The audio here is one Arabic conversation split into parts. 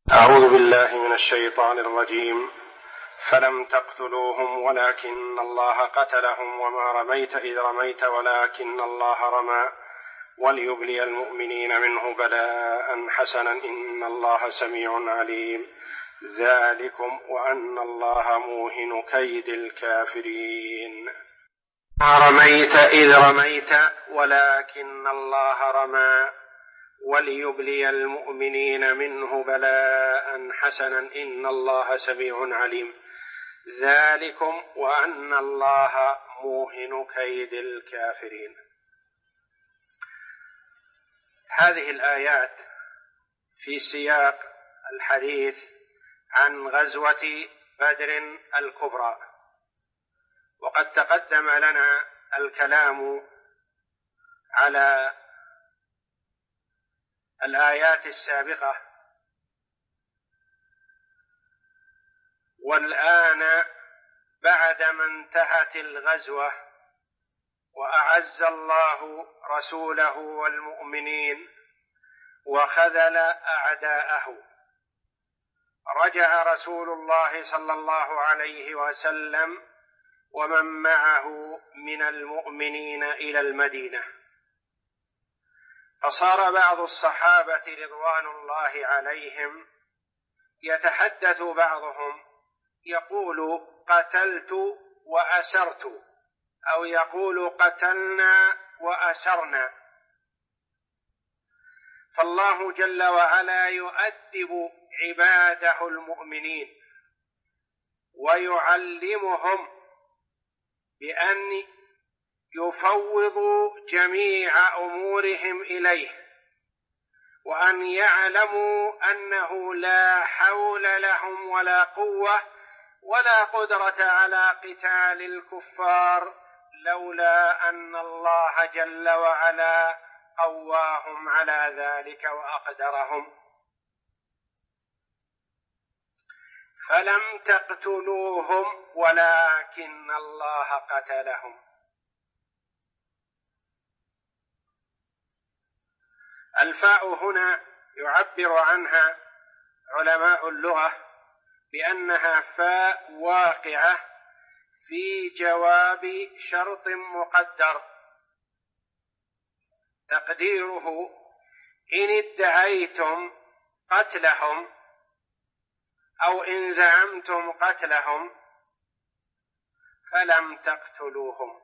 أعوذ بالله من الشيطان الرجيم. فلم تقتلوهم ولكن الله قتلهم وما رميت إذ رميت ولكن الله رمى وليبلي المؤمنين منه بلاء حسنا إن الله سميع عليم. ذلكم وأن الله موهن كيد الكافرين. ما رميت إذ رميت ولكن الله رمى وليبلي المؤمنين منه بلاء حسنا إن الله سميع عليم. ذلكم وأن الله موهن كيد الكافرين. هذه الآيات في سياق الحديث عن غزوة بدر الكبرى، وقد تقدم لنا الكلام على الآيات السابقة، والآن بعدما انتهت الغزوة وأعز الله رسوله والمؤمنين وخذل أعداءه، رجع رسول الله صلى الله عليه وسلم ومن معه من المؤمنين إلى المدينة، فصار بعض الصحابة رضوان الله عليهم يتحدث بعضهم يقول قتلت وأسرت، أو يقول قتلنا وأسرنا. فالله جل وعلا يؤدب عباده المؤمنين ويعلمهم بأن يفوضوا جميع أمورهم إليه، وأن يعلموا أنه لا حول لهم ولا قوة ولا قدرة على قتال الكفار لولا أن الله جل وعلا قواهم على ذلك وأقدرهم. فلم تقتلوهم ولكن الله قتلهم. الفاء هنا يعبر عنها علماء اللغة بأنها فاء واقعة في جواب شرط مقدر، تقديره إن ادعيتم قتلهم أو إن زعمتم قتلهم فلم تقتلوهم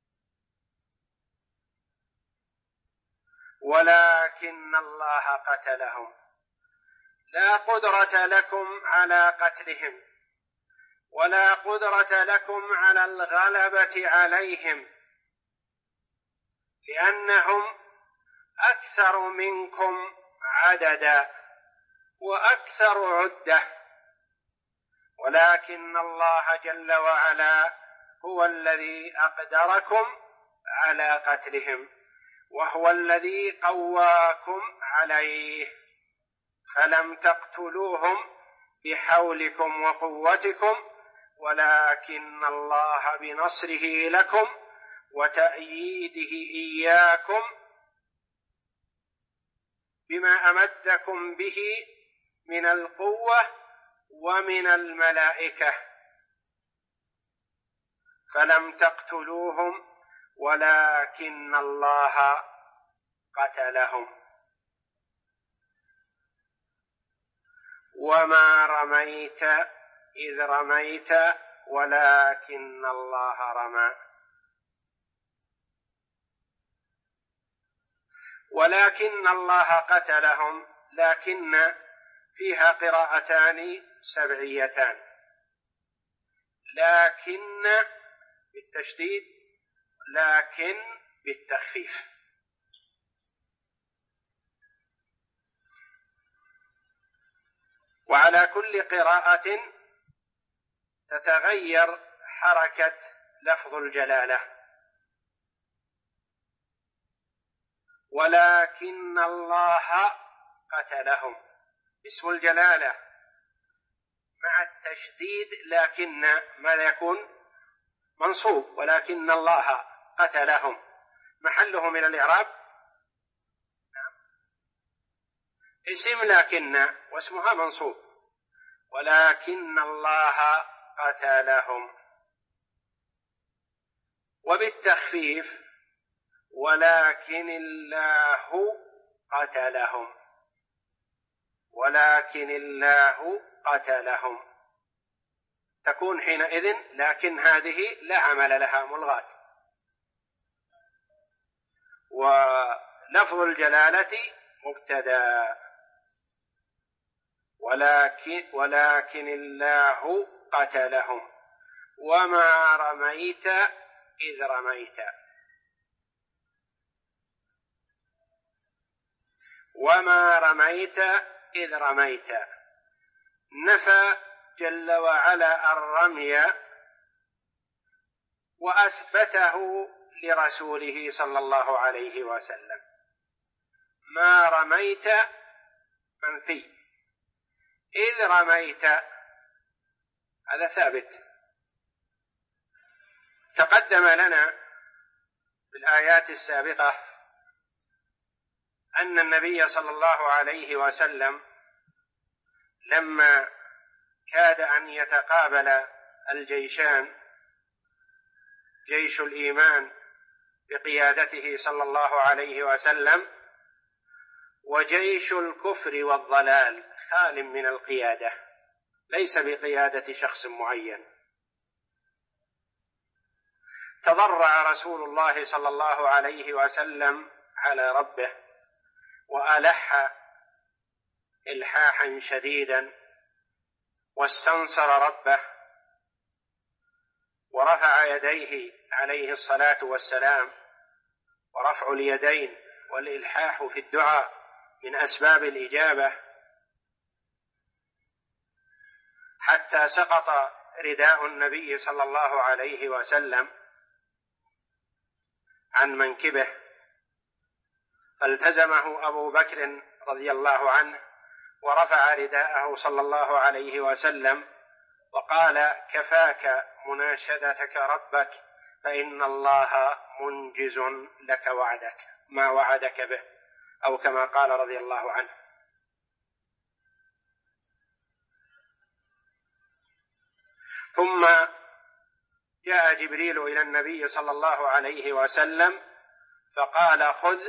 ولكن الله قتلهم. لا قدرة لكم على قتلهم ولا قدرة لكم على الغلبة عليهم، لأنهم أكثر منكم عددا وأكثر عدة، ولكن الله جل وعلا هو الذي أقدركم على قتلهم وهو الذي قواكم عليه. فلم تقتلوهم بحولكم وقوتكم ولكن الله بنصره لكم وتأييده إياكم بما أمدكم به من القوة ومن الملائكة. فلم تقتلوهم ولكن الله قتلهم. وما رميت إذ رميت ولكن الله رمى. ولكن الله قتلهم، لكن فيها قراءتان سبعيتان، لكن بالتشديد لكن بالتخفيف. وعلى كل قراءة تتغير حركة لفظ الجلالة. ولكن الله قتلهم اسم الجلالة مع التشديد، لكن ماذا يكون؟ منصوب. ولكن الله قتلهم محله من الإعراب اسم لكن واسمها منصوب، ولكن الله قتلهم. وبالتخفيف ولكن الله قتلهم، ولكن الله قتلهم، تكون حينئذ لكن هذه لا عمل لها، ملغاة. ولفظ الجلالة مبتدأ، ولكن الله قتلهم وما رميت إذ رميت، وما رميت إذ رميت. نفى جل وعلا الرمي وأثبته لرسوله صلى الله عليه وسلم. ما رميت منفي، إذ رميت هذا ثابت. تقدم لنا في الآيات السابقة أن النبي صلى الله عليه وسلم لما كاد أن يتقابل الجيشان، جيش الإيمان بقيادته صلى الله عليه وسلم، وجيش الكفر والضلال خال من القيادة، ليس بقيادة شخص معين، تضرع رسول الله صلى الله عليه وسلم على ربه وألح إلحاحا شديدا، واستنصر ربه ورفع يديه عليه الصلاة والسلام. ورفع اليدين والإلحاح في الدعاء من أسباب الإجابة، حتى سقط رداء النبي صلى الله عليه وسلم عن منكبه، فالتزمه أبو بكر رضي الله عنه ورفع رداءه صلى الله عليه وسلم وقال: كفاك مناشدتك ربك فإن الله منجز لك وعدك، ما وعدك به، أو كما قال رضي الله عنه. ثم جاء جبريل إلى النبي صلى الله عليه وسلم فقال: خذ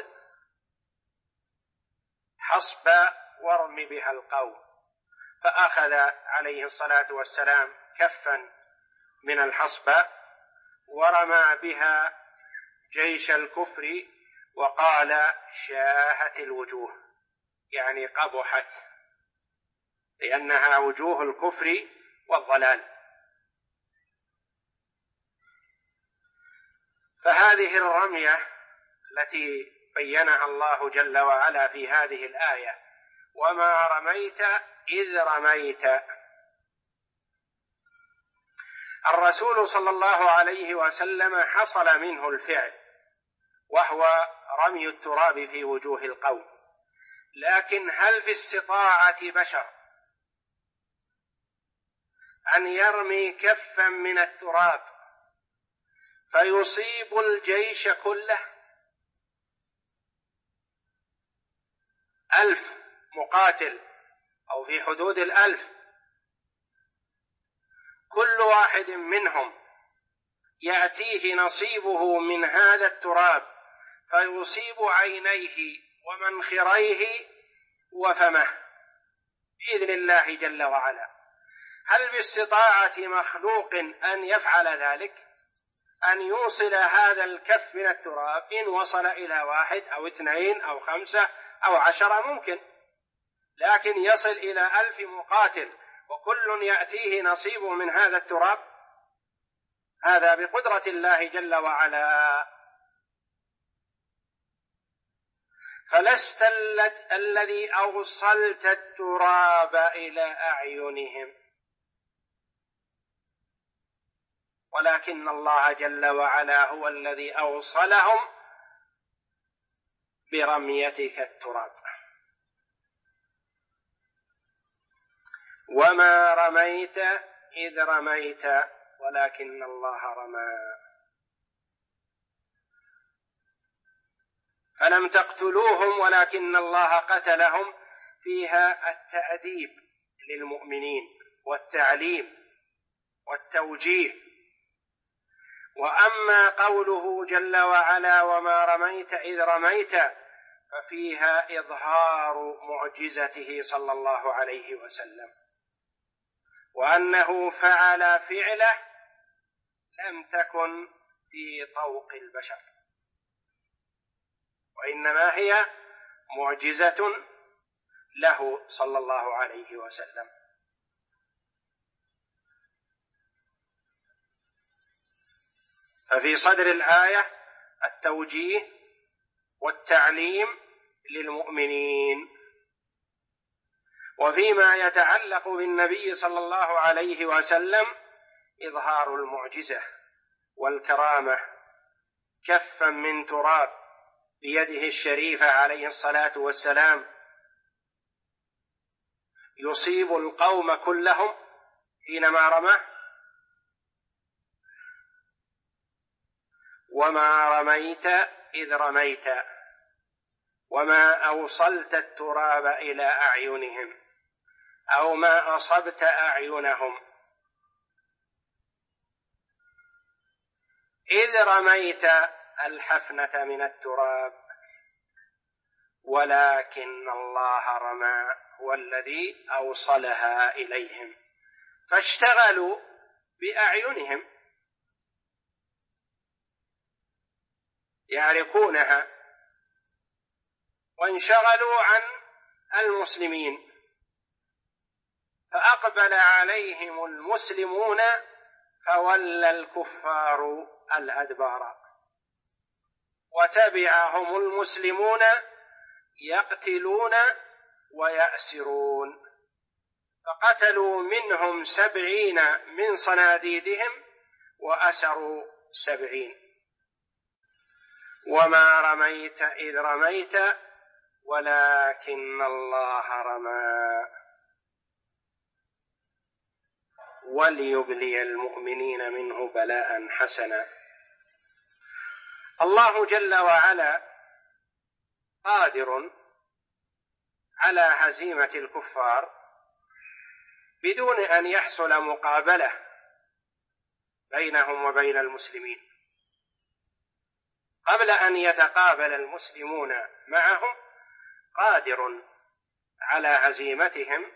حصب وارم بها القوم، فأخذ عليه الصلاة والسلام كفا من الحصب ورمى بها جيش الكفر، وقال: شاهت الوجوه، يعني قبحت، لأنها وجوه الكفر والضلال. فهذه الرمية التي بينها الله جل وعلا في هذه الآية: وما رميت إذ رميت، الرسول صلى الله عليه وسلم حصل منه الفعل، وهو رمي التراب في وجوه القوم، لكن هل في استطاعة بشر أن يرمي كفا من التراب فيصيب الجيش كله؟ 1000 مقاتل أو في حدود 1000، كل واحد منهم يأتيه نصيبه من هذا التراب فيصيب عينيه ومنخريه وفمه بإذن الله جل وعلا. هل باستطاعة مخلوق أن يفعل ذلك؟ أن يوصل هذا الكف من التراب، إن وصل إلى 1 أو 2 أو 5 أو 10 ممكن، لكن يصل إلى 1000 مقاتل وكل يأتيه نصيب من هذا التراب؟ هذا بقدرة الله جل وعلا. فلست الذي أوصلت التراب إلى أعينهم، ولكن الله جل وعلا هو الذي أوصلهم برميتك التراب. وما رميت إذ رميت ولكن الله رمى. فلم تقتلوهم ولكن الله قتلهم، فيها التأديب للمؤمنين والتعليم والتوجيه. وأما قوله جل وعلا وما رميت إذ رميت ففيها إظهار معجزته صلى الله عليه وسلم، وأنه فعل فعله لم تكن في طوق البشر، وإنما هي معجزة له صلى الله عليه وسلم. ففي صدر الآية التوجيه والتعليم للمؤمنين. وفيما يتعلق بالنبي صلى الله عليه وسلم إظهار المعجزة والكرامة، كفا من تراب بيده الشريفة عليه الصلاة والسلام يصيب القوم كلهم حينما رمى. وما رميت إذ رميت وما أوصلت التراب إلى أعينهم أو ما أصبت أعينهم إذ رميت الحفنة من التراب، ولكن الله رمى هو الذي أوصلها إليهم فاشتغلوا بأعينهم يعرفونها وانشغلوا عن المسلمين، فأقبل عليهم المسلمون فولى الكفار الأدبار، وتبعهم المسلمون يقتلون ويأسرون، فقتلوا منهم 70 من صناديدهم وأسروا 70. وما رميت إذ رميت ولكن الله رمى وليبلي المؤمنين منه بلاء حسنا. الله جل وعلا قادر على هزيمة الكفار بدون أن يحصل مقابلة بينهم وبين المسلمين. قبل أن يتقابل المسلمون معهم قادر على هزيمتهم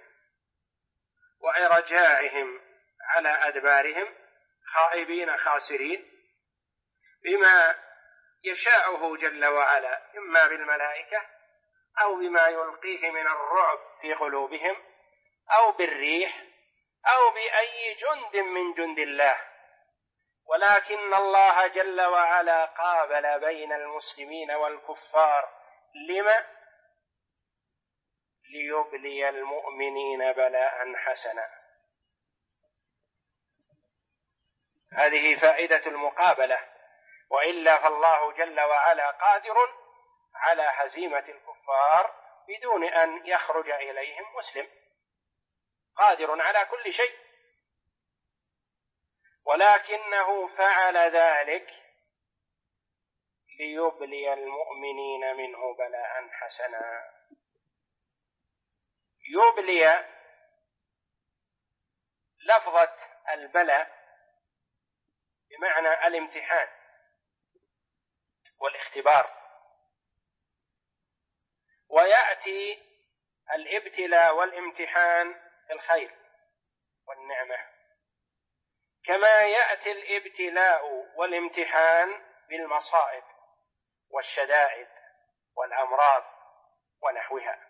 وإرجاعهم على أدبارهم خائبين خاسرين بما يشاءه جل وعلا، إما بالملائكة أو بما يلقيه من الرعب في قلوبهم أو بالريح أو بأي جند من جند الله. ولكن الله جل وعلا قابل بين المسلمين والكفار لما؟ ليبلي المؤمنين بلاء حسنا. هذه فائدة المقابلة، وإلا فالله جل وعلا قادر على هزيمة الكفار بدون أن يخرج إليهم مسلم، قادر على كل شيء، ولكنه فعل ذلك ليبلي المؤمنين منه بلاء حسنا. يبلي لفظة البلاء بمعنى الامتحان والاختبار، ويأتي الابتلاء والامتحان بالخير والنعمة، كما يأتي الابتلاء والامتحان بالمصائب والشدائد والأمراض ونحوها.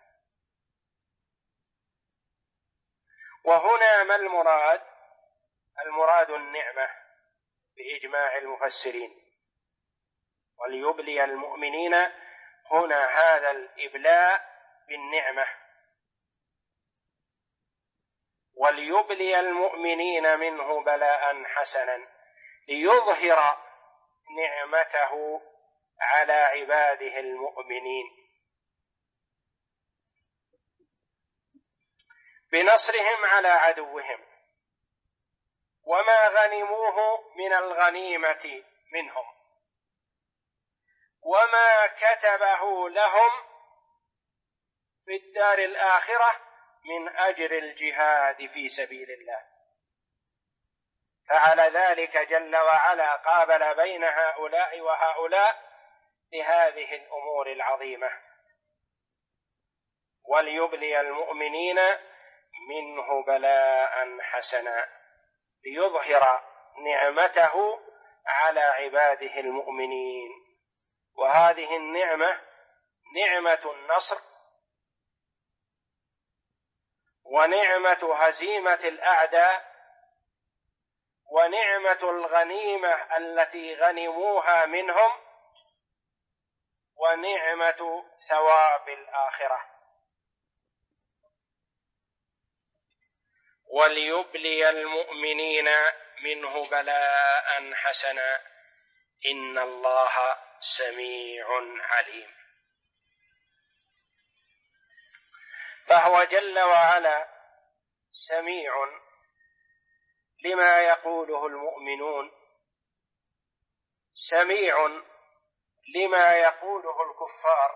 وهنا ما المراد؟ المراد النعمة بإجماع المفسرين. وليبلي المؤمنين هنا هذا الإبلاء بالنعمة، وليبلي المؤمنين منه بلاء حسنا ليظهر نعمته على عباده المؤمنين بنصرهم على عدوهم وما غنموه من الغنيمة منهم وما كتبه لهم في الدار الآخرة من أجر الجهاد في سبيل الله. فعلى ذلك جل وعلا قابل بين هؤلاء وهؤلاء لهذه الأمور العظيمة. وليبلي المؤمنين منه بلاء حسنا، ليظهر نعمته على عباده المؤمنين. وهذه النعمة نعمة النصر، ونعمة هزيمة الأعداء، ونعمة الغنيمة التي غنموها منهم، ونعمة ثواب الآخرة. وليبلي المؤمنين منه بلاء حسنا إن الله سميع عليم. فهو جل وعلا سميع لما يقوله المؤمنون، سميع لما يقوله الكفار،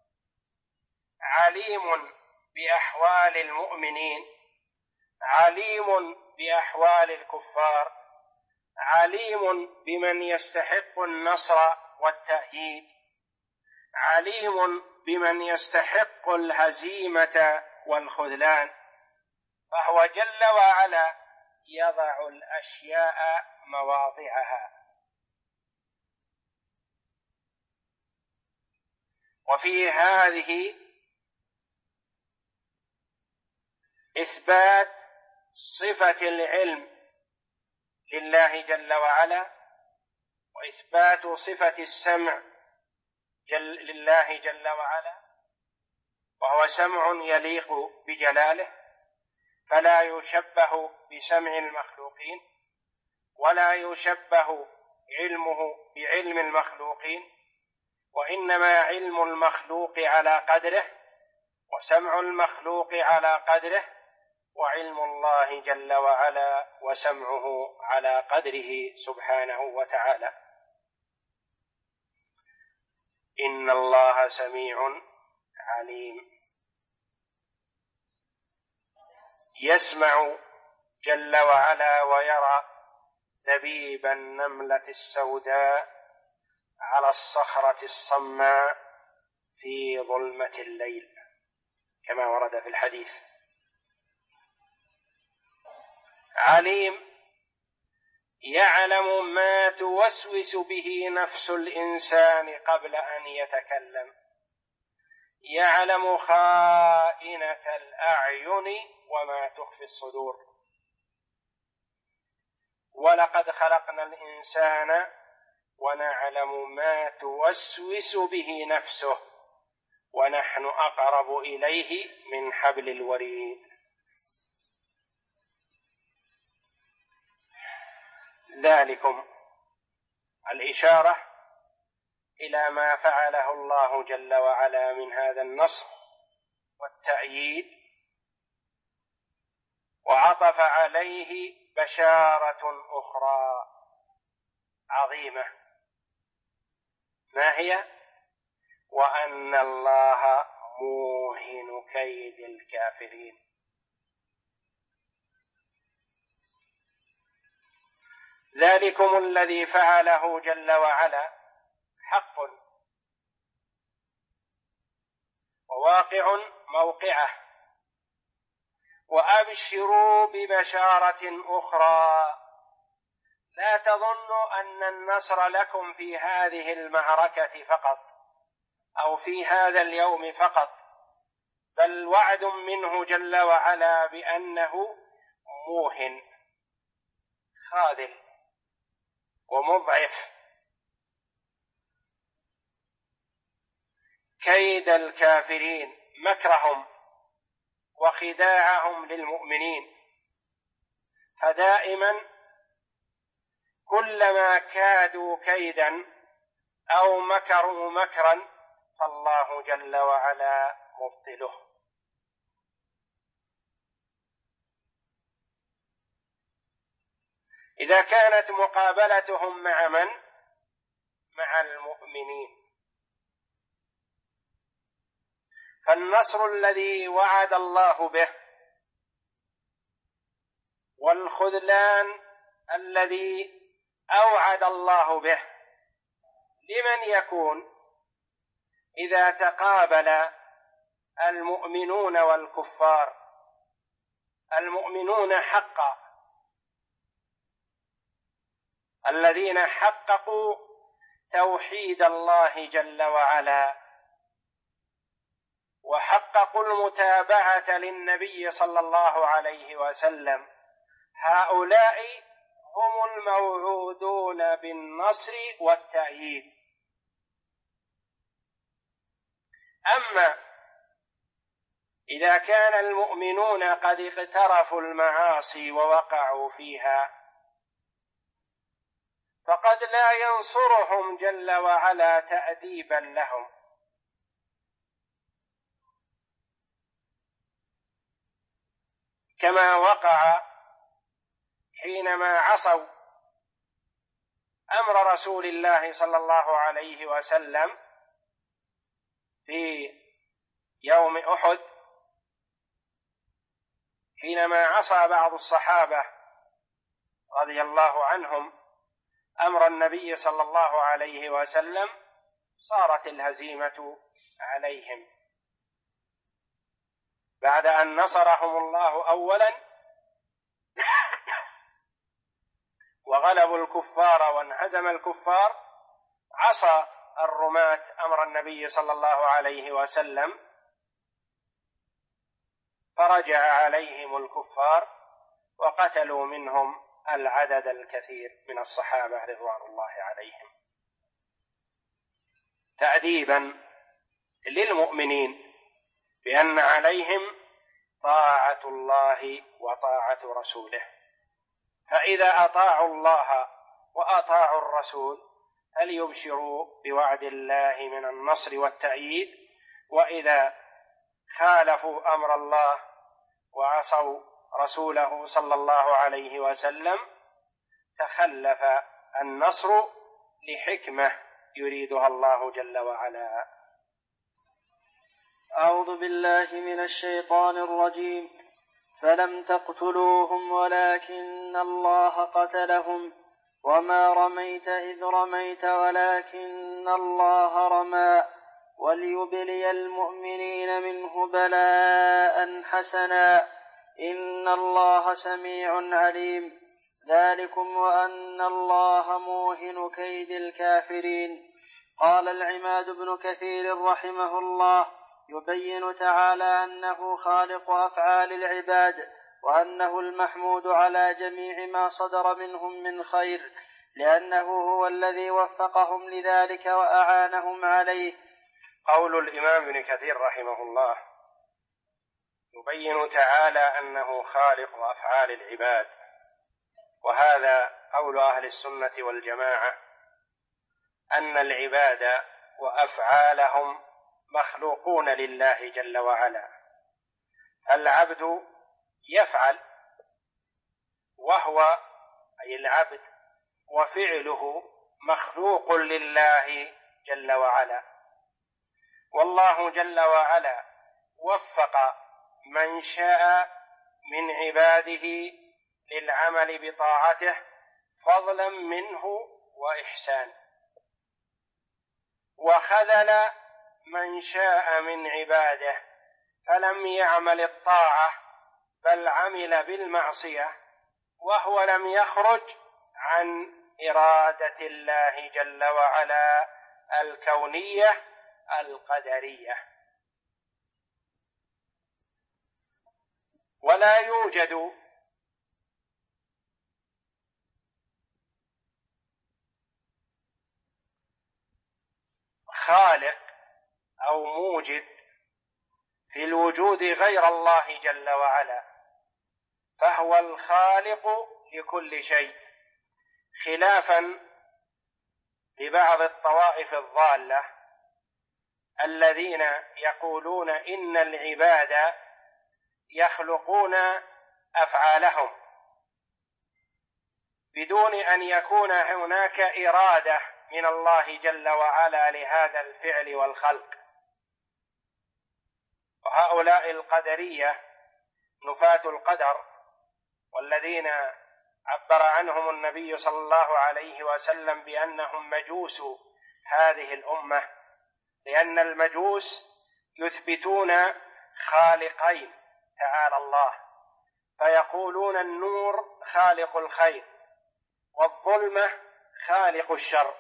عليم بأحوال المؤمنين، عليم بأحوال الكفار، عليم بمن يستحق النصر والتأييد، عليم بمن يستحق الهزيمة والخذلان. فهو جل وعلا يضع الأشياء مواضعها. وفي هذه إثبات صفة العلم لله جل وعلا، وإثبات صفة السمع لله جل وعلا، وهو سمع يليق بجلاله، فلا يشبه بسمع المخلوقين، ولا يشبه علمه بعلم المخلوقين، وإنما علم المخلوق على قدره، وسمع المخلوق على قدره، وعلم الله جل وعلا وسمعه على قدره سبحانه وتعالى. إن الله سميع عليم. يسمع جل وعلا ويرى دبيب النملة السوداء على الصخرة الصماء في ظلمة الليل، كما ورد في الحديث. عليم يعلم ما توسوس به نفس الإنسان قبل أن يتكلم، يعلم خائنة الأعين وما تخفي الصدور. ولقد خلقنا الإنسان ونعلم ما توسوس به نفسه ونحن أقرب إليه من حبل الوريد. ذلكم الإشارة إلى ما فعله الله جل وعلا من هذا النصر والتأييد، وعطف عليه بشارة أخرى عظيمة، ما هي؟ وأن الله موهن كيد الكافرين. ذلكم الذي فعله جل وعلا حق وواقع موقعه، وأبشروا ببشارة أخرى. لا تظنوا أن النصر لكم في هذه المعركة فقط أو في هذا اليوم فقط، بل وعد منه جل وعلا بأنه موهن خاذل ومضعف كيد الكافرين، مكرهم وخداعهم للمؤمنين. فدائما كلما كادوا كيدا أو مكروا مكرا فالله جل وعلا مبطله. إذا كانت مقابلتهم مع من؟ مع المؤمنين. فالنصر الذي وعد الله به والخذلان الذي أوعد الله به لمن يكون؟ إذا تقابل المؤمنون والكفار، المؤمنون حقا الذين حققوا توحيد الله جل وعلا وحققوا المتابعة للنبي صلى الله عليه وسلم، هؤلاء هم الموعودون بالنصر والتأييد. أما إذا كان المؤمنون قد اقترفوا المعاصي ووقعوا فيها فقد لا ينصرهم جل وعلا تأديبا لهم، كما وقع حينما عصوا أمر رسول الله صلى الله عليه وسلم في يوم أحد، حينما عصى بعض الصحابة رضي الله عنهم أمر النبي صلى الله عليه وسلم صارت الهزيمة عليهم بعد أن نصرهم الله أولا وغلبوا الكفار وانهزم الكفار. عصى الرماة أمر النبي صلى الله عليه وسلم فرجع عليهم الكفار وقتلوا منهم العدد الكثير من الصحابة رضوان الله عليهم، تأديبا للمؤمنين بأن عليهم طاعة الله وطاعة رسوله، فإذا أطاعوا الله وأطاعوا الرسول فليبشروا بوعد الله من النصر والتأييد، وإذا خالفوا أمر الله وعصوا رسوله صلى الله عليه وسلم تخلف النصر لحكمة يريدها الله جل وعلا. أعوذ بالله من الشيطان الرجيم. فلم تقتلوهم ولكن الله قتلهم وما رميت إذ رميت ولكن الله رمى وليبلي المؤمنين منه بلاء حسنا إن الله سميع عليم. ذلكم وأن الله موهن كيد الكافرين. قال العماد بن كثير رحمه الله: يبين تعالى أنه خالق أفعال العباد وأنه المحمود على جميع ما صدر منهم من خير، لأنه هو الذي وفقهم لذلك وأعانهم عليه. قول الإمام ابن كثير رحمه الله: يبين تعالى أنه خالق أفعال العباد، وهذا قول أهل السنة والجماعة، أن العباد وأفعالهم مخلوقون لله جل وعلا. العبد يفعل وهو أي العبد وفعله مخلوق لله جل وعلا، والله جل وعلا وفق من شاء من عباده للعمل بطاعته فضلا منه وإحسان، وخذل من شاء من عباده فلم يعمل الطاعة بل عمل بالمعصية وهو لم يخرج عن إرادة الله جل وعلا الكونية القدرية. ولا يوجد خالق أو موجد في الوجود غير الله جل وعلا، فهو الخالق لكل شيء، خلافا لبعض الطوائف الضالة الذين يقولون إن العباد يخلقون أفعالهم بدون أن يكون هناك إرادة من الله جل وعلا لهذا الفعل والخلق. وهؤلاء القدرية نفاة القدر، والذين عبر عنهم النبي صلى الله عليه وسلم بأنهم مجوس هذه الأمة، لأن المجوس يثبتون خالقين تعالى الله، فيقولون النور خالق الخير والظلمة خالق الشر.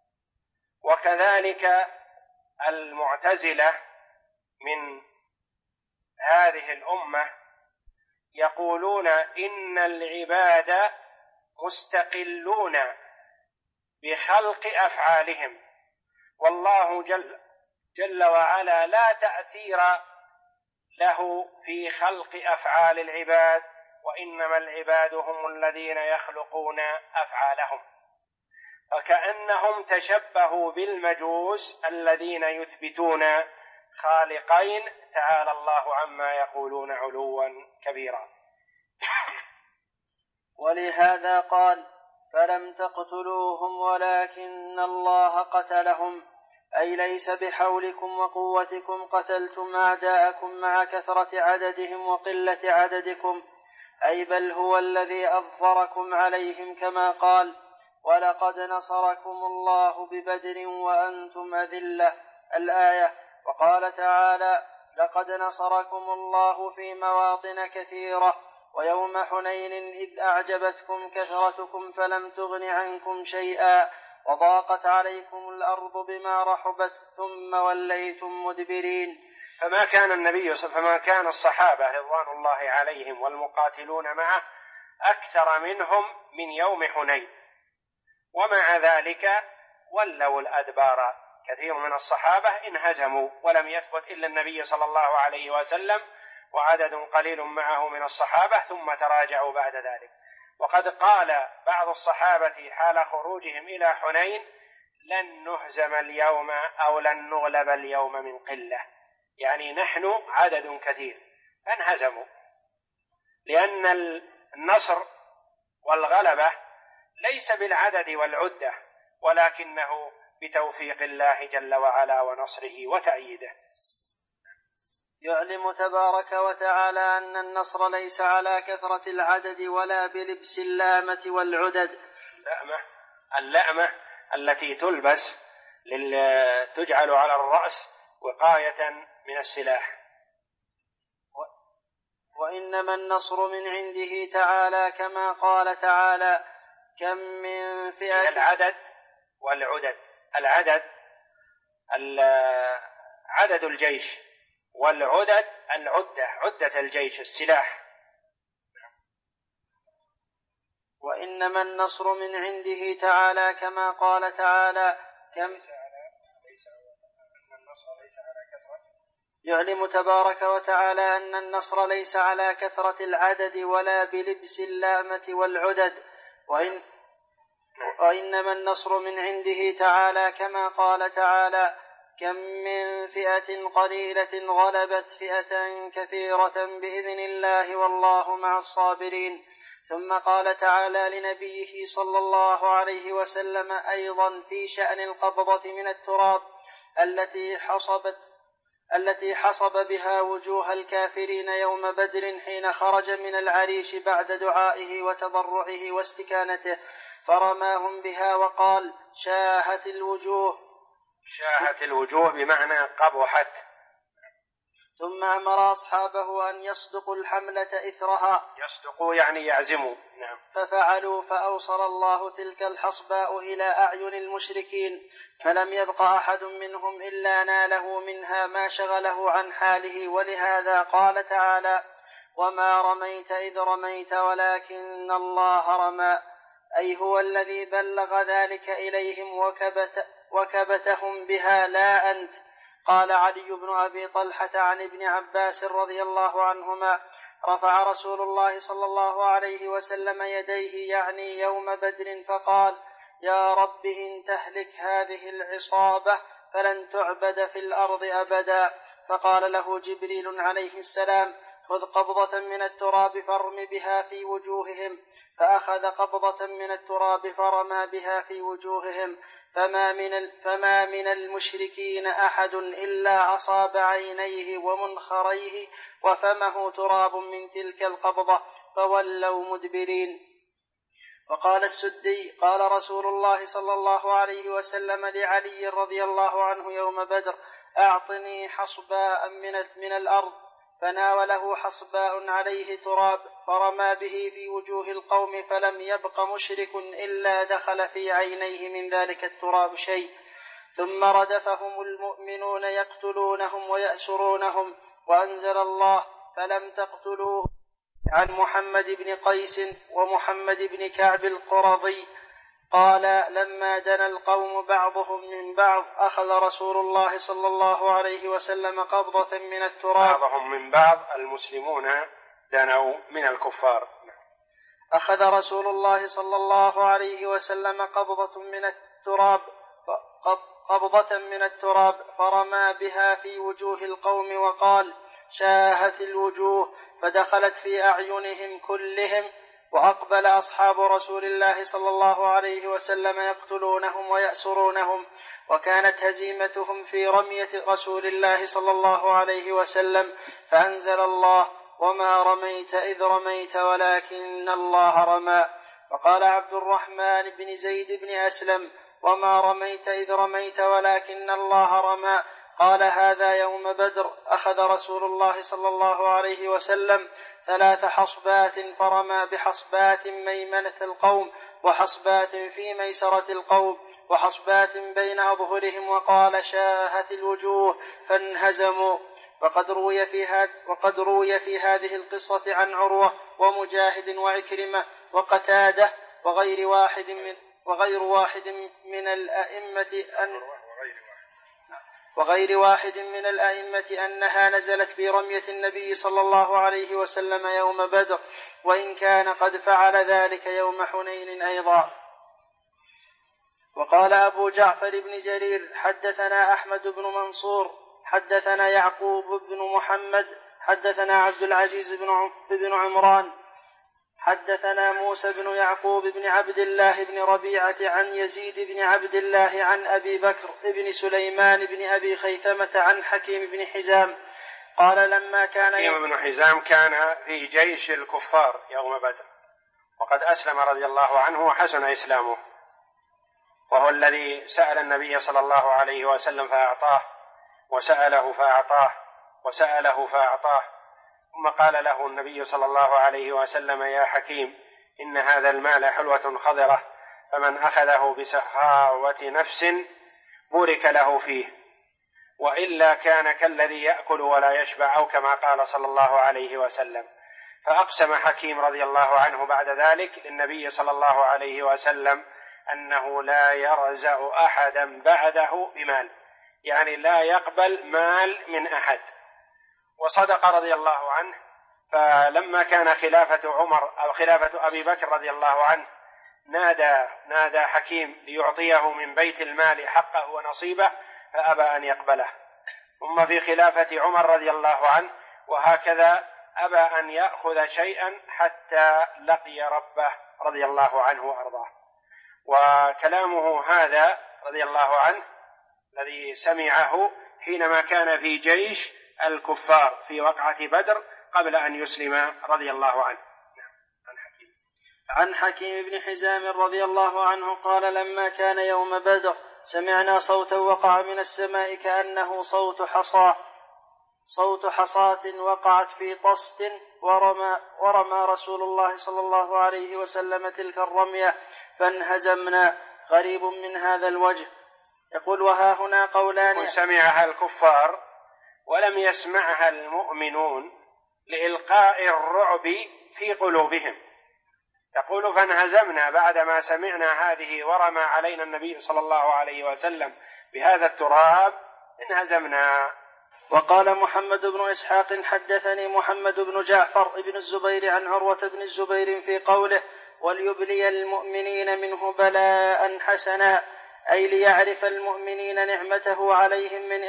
وكذلك المعتزلة من هذه الأمة يقولون إن العباد مستقلون بخلق أفعالهم، والله جل وعلا لا تأثير له في خلق أفعال العباد، وإنما العباد هم الذين يخلقون أفعالهم. فكأنهم تشبهوا بالمجوس الذين يثبتون خالقين تعالى الله عما يقولون علوا كبيرا. ولهذا قال: فلم تقتلوهم ولكن الله قتلهم، أي ليس بحولكم وقوتكم قتلتم أعداءكم مع كثرة عددهم وقلة عددكم، أي بل هو الذي أظفركم عليهم، كما قال: ولقد نصركم الله ببدر وأنتم أذلة، الآية. وقال تعالى: لقد نصركم الله في مواطن كثيرة ويوم حنين إذ أعجبتكم كثرتكم فلم تغن عنكم شيئا وضاقت عليكم الأرض بما رحبت ثم وليتم مدبرين. فما كان الصحابة رضوان الله عليهم والمقاتلون معه أكثر منهم من يوم حنين، ومع ذلك ولوا الأدبار. كثير من الصحابة انهزموا ولم يثبت إلا النبي صلى الله عليه وسلم وعدد قليل معه من الصحابة، ثم تراجعوا بعد ذلك. وقد قال بعض الصحابة حال خروجهم إلى حنين: لن نهزم اليوم أو لن نغلب اليوم من قلة، يعني نحن عدد كثير. انهزموا، لأن النصر والغلبة ليس بالعدد والعدة، ولكنه بتوفيق الله جل وعلا ونصره وتأييده. يعلم تبارك وتعالى أن النصر ليس على كثرة العدد ولا بلبس اللامة والعدد. اللأمة التي تلبس تجعل على الرأس وقاية من السلاح. وإنما النصر من عنده تعالى، كما قال تعالى: كم من فئة. العدد والعدد، العدد عدد الجيش، والعدد العدة، عدة الجيش، السلاح. وإنما النصر من عنده تعالى، كما قال تعالى: يعلم تبارك وتعالى أن النصر ليس على كثرة العدد ولا بلبس اللامة والعدد، وإنما النصر من عنده تعالى، كما قال تعالى: كم من فئة قليلة غلبت فئة كثيرة بإذن الله والله مع الصابرين. ثم قال تعالى لنبيه صلى الله عليه وسلم أيضا في شأن القبضة من التراب التي حصب بها وجوه الكافرين يوم بدر حين خرج من العريش بعد دعائه وتضرعه واستكانته، فرماهم بها وقال: شاهت الوجوه بمعنى قبحت. ثم أمر أصحابه أن يصدقوا الحملة إثرها، يصدقوا يعني يعزموا. نعم. ففعلوا، فأوصل الله تلك الحصباء إلى أعين المشركين، فلم يبق أحد منهم إلا ناله منها ما شغله عن حاله. ولهذا قال تعالى: وما رميت إذ رميت ولكن الله رمى، أي هو الذي بلغ ذلك إليهم وكبتهم بها لا أنت. قال علي بن أبي طلحة عن ابن عباس رضي الله عنهما: رفع رسول الله صلى الله عليه وسلم يديه يعني يوم بدر فقال: يا رب إن تهلك هذه العصابة فلن تعبد في الأرض أبدا. فقال له جبريل عليه السلام: خذ قبضة من التراب فارم بها في وجوههم. فأخذ قبضة من التراب فرمى بها في وجوههم، فما من المشركين أحد إلا أصاب عينيه ومنخريه وفمه تراب من تلك القبضة فولوا مدبرين. وقال السدي قال رسول الله صلى الله عليه وسلم لعلي رضي الله عنه يوم بدر: أعطني حصباء من الأرض، فناوله حصباء عليه تراب فرمى به في وجوه القوم فلم يبق مشرك إلا دخل في عينيه من ذلك التراب شيء، ثم ردفهم المؤمنون يقتلونهم ويأسرونهم، وأنزل الله: فلم تقتلوه، عن محمد بن قيس ومحمد بن كعب القرظي قال: لما دنا القوم بعضهم من بعض أخذ رسول الله صلى الله عليه وسلم قبضة من التراب. بعضهم من بعض، المسلمون دنوا من الكفار. أخذ رسول الله صلى الله عليه وسلم قبضة من التراب فرمى بها في وجوه القوم وقال: شاهت الوجوه، فدخلت في أعينهم كلهم. وأقبل أصحاب رسول الله صلى الله عليه وسلم يقتلونهم ويأسرونهم، وكانت هزيمتهم في رمية رسول الله صلى الله عليه وسلم، فأنزل الله: وما رميت إذ رميت ولكن الله رمى. وقال عبد الرحمن بن زيد بن أسلم: وما رميت إذ رميت ولكن الله رمى. قال: هذا يوم بدر أخذ رسول الله صلى الله عليه وسلم 3 حصبات، فرمى بحصبات ميمنة القوم، وحصبات في ميسرة القوم، وحصبات بين أظهرهم، وقال: شاهت الوجوه فانهزموا. وقد روي في هذه القصة عن عروة ومجاهد وعكرمة وقتادة وغير واحد من الأئمة أنها نزلت في رمية النبي صلى الله عليه وسلم يوم بدر، وإن كان قد فعل ذلك يوم حنين أيضا. وقال أبو جعفر بن جرير: حدثنا أحمد بن منصور حدثنا يعقوب بن محمد حدثنا عبد العزيز بن عمران حدثنا موسى بن يعقوب بن عبد الله بن ربيعة عن يزيد بن عبد الله عن أبي بكر بن سليمان بن أبي خيثمة عن حكيم بن حزام قال: لما كان حكيم بن حزام كان في جيش الكفار يوم بدر، وقد أسلم رضي الله عنه وحسن إسلامه، وهو الذي سأل النبي صلى الله عليه وسلم فأعطاه، وسأله فأعطاه، وسأله فأعطاه، ثم قال له النبي صلى الله عليه وسلم: يا حكيم، إن هذا المال حلوة خضرة، فمن أخذه بسخاوة نفس بورك له فيه، وإلا كان كالذي يأكل ولا يشبع، أو كما قال صلى الله عليه وسلم. فأقسم حكيم رضي الله عنه بعد ذلك للنبي صلى الله عليه وسلم أنه لا يرزع أحدا بعده بمال، يعني لا يقبل مال من أحد، وصدق رضي الله عنه. فلما كان خلافة عمر أو خلافة أبي بكر رضي الله عنه نادى حكيم ليعطيه من بيت المال حقه ونصيبه، فأبى أن يقبله. ثم في خلافة عمر رضي الله عنه وهكذا أبى أن يأخذ شيئا حتى لقي ربه رضي الله عنه وأرضاه. وكلامه هذا رضي الله عنه الذي سمعه حينما كان في جيش الكفار في وقعة بدر قبل أن يسلم رضي الله عنه. عن حكيم بن حزام رضي الله عنه قال: لما كان يوم بدر سمعنا صوتا وقع من السماء كأنه صوت حصاة وقعت في طست، ورمى رسول الله صلى الله عليه وسلم تلك الرمية فانهزمنا. غريب من هذا الوجه. يقول: وها هنا قولان. سمعها الكفار ولم يسمعها المؤمنون لإلقاء الرعب في قلوبهم. يقول: فانهزمنا بعدما سمعنا هذه ورمى علينا النبي صلى الله عليه وسلم بهذا التراب، انهزمنا. وقال محمد بن إسحاق: حدثني محمد بن جعفر بن الزبير عن عروة بن الزبير في قوله: وليبلي المؤمنين منه بلاء حسنا، أي ليعرف المؤمنين نعمته عليهم من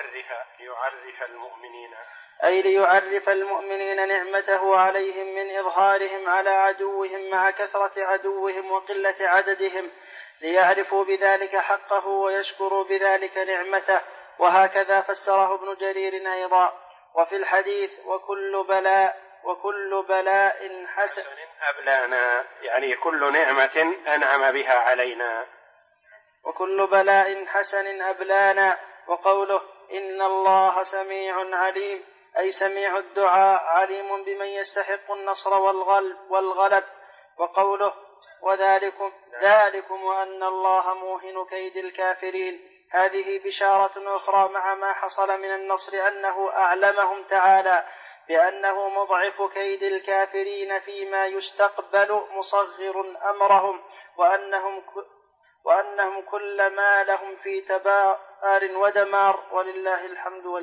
ليعرف المؤمنين نعمته عليهم من إظهارهم على عدوهم مع كثرة عدوهم وقلة عددهم، ليعرفوا بذلك حقه ويشكروا بذلك نعمته. وهكذا فسره ابن جرير أيضا. وفي الحديث وكل بلاء حسن أبلانا، يعني كل نعمة أنعم بها علينا. وكل بلاء حسن أبلانا. وقوله إن الله سميع عليم أي سميع الدعاء عليم بمن يستحق النصر والغلب. وقوله ذلكم وأن الله موهن كيد الكافرين، هذه بشارة أخرى مع ما حصل من النصر أنه أعلمهم تعالى بأنه مضعف كيد الكافرين فيما يستقبل مصغر أمرهم، وأنهم كل ما لهم في تبار ودمار، ولله الحمد والمنة.